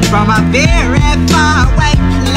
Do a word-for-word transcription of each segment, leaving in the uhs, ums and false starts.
from a very far away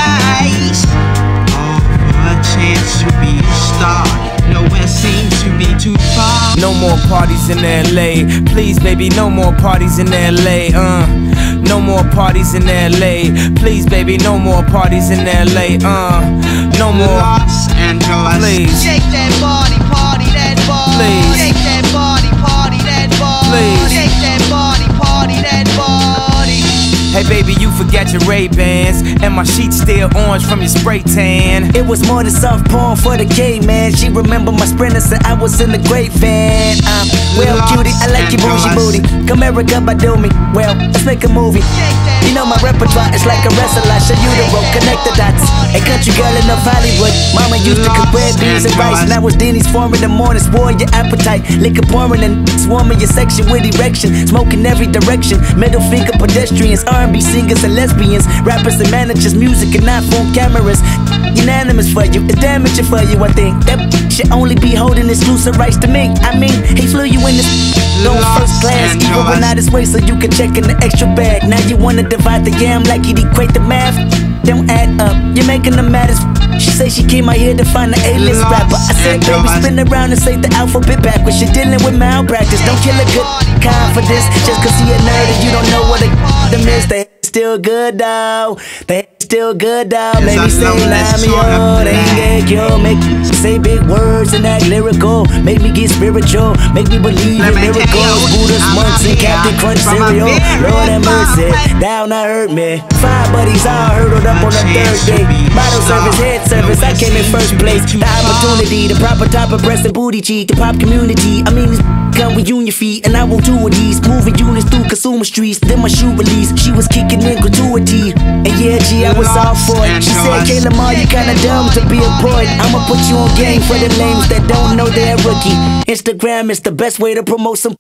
place. All for a chance to be a star. Nowhere seems to be too far. No more parties in L A. Please, baby, no more parties in L A. Uh, no more parties in L A. Please, baby, no more parties in L A. Uh, no more. Los Angeles. Please. Shake that body, party that body. Please. Shake that body, party that body. Please. Shake that body, party that body. Hey baby, you forgot your Ray-Bans, and my sheets still orange from your spray tan. It was more than soft porn for the gay man. She remember my sprinters and I was in the great van. I'm well cutie, I like your bougie booty. Come Erica, by do me. Well, let's make a movie. You know my repertoire is like a wrestler. I show you the rope, connect the dots. A country girl in of Hollywood. Mama used to cook red beans and rice. Now it's Denny's form in the morning, swore your appetite. Liquor pouring and swarming your section with erection. Smoking every direction. Middle finger pedestrians, R and B singers and lesbians, rappers and managers, music and iPhone cameras. Unanimous for you, it's damaging for you, I think. That should only be holding exclusive rights to me. I mean, he flew you in this going first class, even went out his way so you could check in the extra bag. Now you wanna divide the yam like you'd equate the math. Don't add up, you're making the matters. She say she came out here to find the A-list rapper. I said, baby, spin around and say the alphabet backwards. You're dealing with malpractice. Don't kill a good confidence just cause he a nerd and you don't know what a them is. They still good though. They still good though. Maybe say Lamio, they ain't get yo. Make me say big words and act lyrical. Make me get spiritual. Make me believe in miracles. Buddha's monks and Captain Crunch cereal. Lord have mercy, down I hurt me. Five buddies all hurdled up on the third day. Bottle service, head service, I came in first place. The opportunity, the proper type of breast and booty cheek. The pop community, I mean this come with union feet. And I won't do with these. Moving units through consumer streets. Then my shoe release, she was kicking in gratuity. And yeah, G, I was all for it. She said, Kayla Ma, you kinda dumb to be a poet. I'ma put you on game for the lames that don't know they're a rookie. Instagram is the best way to promote some.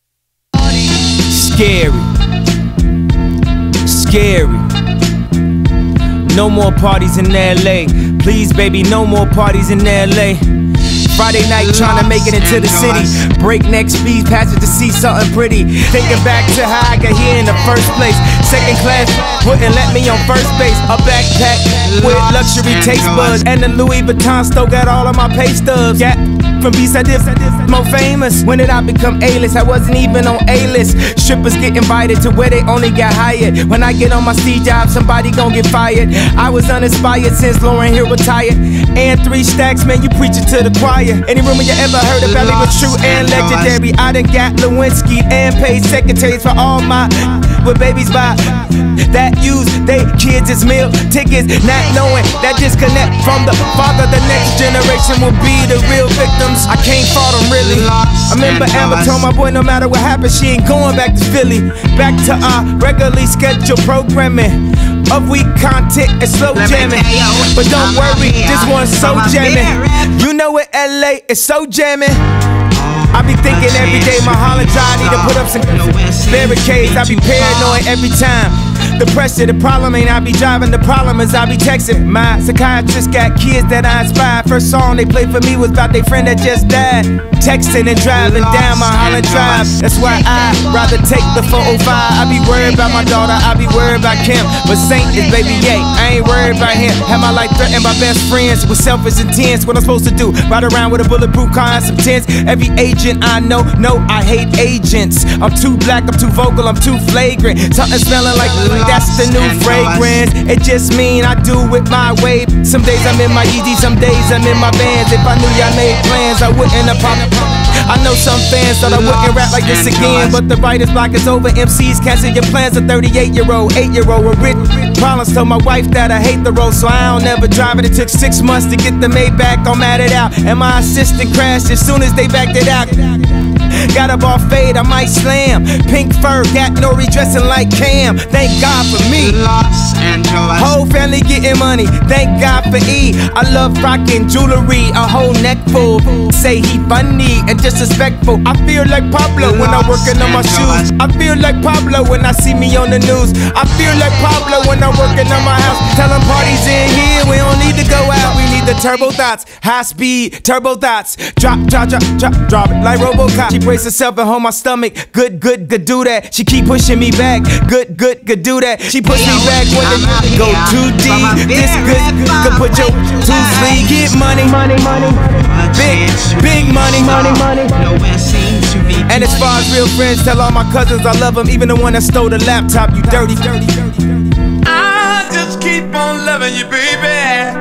Scary. Scary. No more parties in L A. Please, baby, no more parties in L A. Friday night trying to make it into the city. Breakneck speed, passage to see something pretty. Thinking back to how I got here in the first place. Second class wouldn't let me on first base. A backpack with luxury taste buds, and the Louis Vuitton store got all of my pay stubs. Yeah, from B-side diff, more famous. When did I become A-list? I wasn't even on A-list. Strippers get invited to where they only got hired. When I get on my Steve job, somebody gon' get fired. I was uninspired since Lauryn Hill retired. And three stacks, man, you preaching to the choir. Any rumor you ever heard about me was true and legendary. I done got Lewinsky and paid secretaries for all my with babies by that use they kids as meal tickets, not knowing that disconnect from the father. The next generation will be the real victims. I can't fault them really. I remember Amber told my boy no matter what happens, she ain't going back to Philly. Back to our regularly scheduled programming of weak content and slow jamming. But don't worry, this one's so jamming. You know it, L A is so jamming. I be thinking every day my Holland Drive need to put up some barricades. I be paranoid every time. The pressure, the problem ain't I be driving, the problem is I be texting. My psychiatrist got kids that I inspired. First song they played for me was about their friend that just died. Texting and driving down my Holland Drive. That's why I rather take the four oh five. I be worried about my daughter, I be worried about Kim. But Saint is baby yay, I ain't worried about him. Have my life threatened by best friends with selfish intents. What I'm supposed to do, ride around with a bulletproof car and some tents. Every agent I know, no, I hate agents. I'm too black, I'm too vocal, I'm too flagrant. Something smelling like that's the new fragrance. It just mean I do it my way. Some days I'm in my Yeezy, some days I'm in my Vans. If I knew y'all made plans, I wouldn't have popped. I know some fans thought I wouldn't rap like this again, but the writer's block is over. M Cs cancel your plans. A thirty-eight year old, eight year old with rich problems. Told my wife that I hate the road, so I don't ever drive it. It took six months to get the Maybach, I'm mad it out. And my assistant crashed as soon as they backed it out. Got a ball fade, I might slam. Pink fur, got Nori dressing like Cam. Thank God for me. Los Angeles. Whole family getting money, thank God for E. I love rocking jewelry, a whole neck full. Say he funny and disrespectful. I feel like Pablo when I'm working on my shoes. I feel like Pablo when I see me on the news. I feel like Pablo when I'm working on my house. Tell them parties in here, we don't need to go out. We need the turbo thoughts, high speed turbo thoughts. Drop, drop, drop, drop, drop it like RoboCop. She brace herself and hold my stomach. Good, good, good, do that. She keep pushing me back. Good, good, good, do that. She push me back when the go too deep. This good, could put your two sleep. Get money, money, money. Big, big money, money, money. And as far as real friends, tell all my cousins I love them. Even the one that stole the laptop. You dirty, dirty, dirty. I just keep on loving you, baby.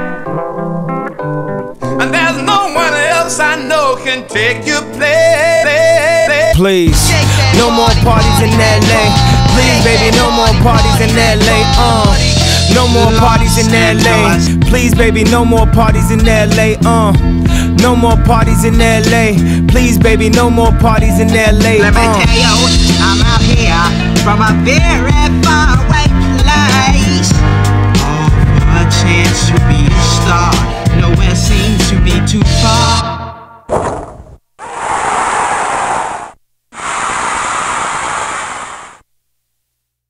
And there's no one else I know can take your place. Please, no more parties in L A. Please, baby, no more parties in L A. Uh, no more parties in L A. Please, baby, no more parties in L A. Uh, no more parties in L A. Please, baby, no more parties in L A. Let me tell you, I'm out here from a very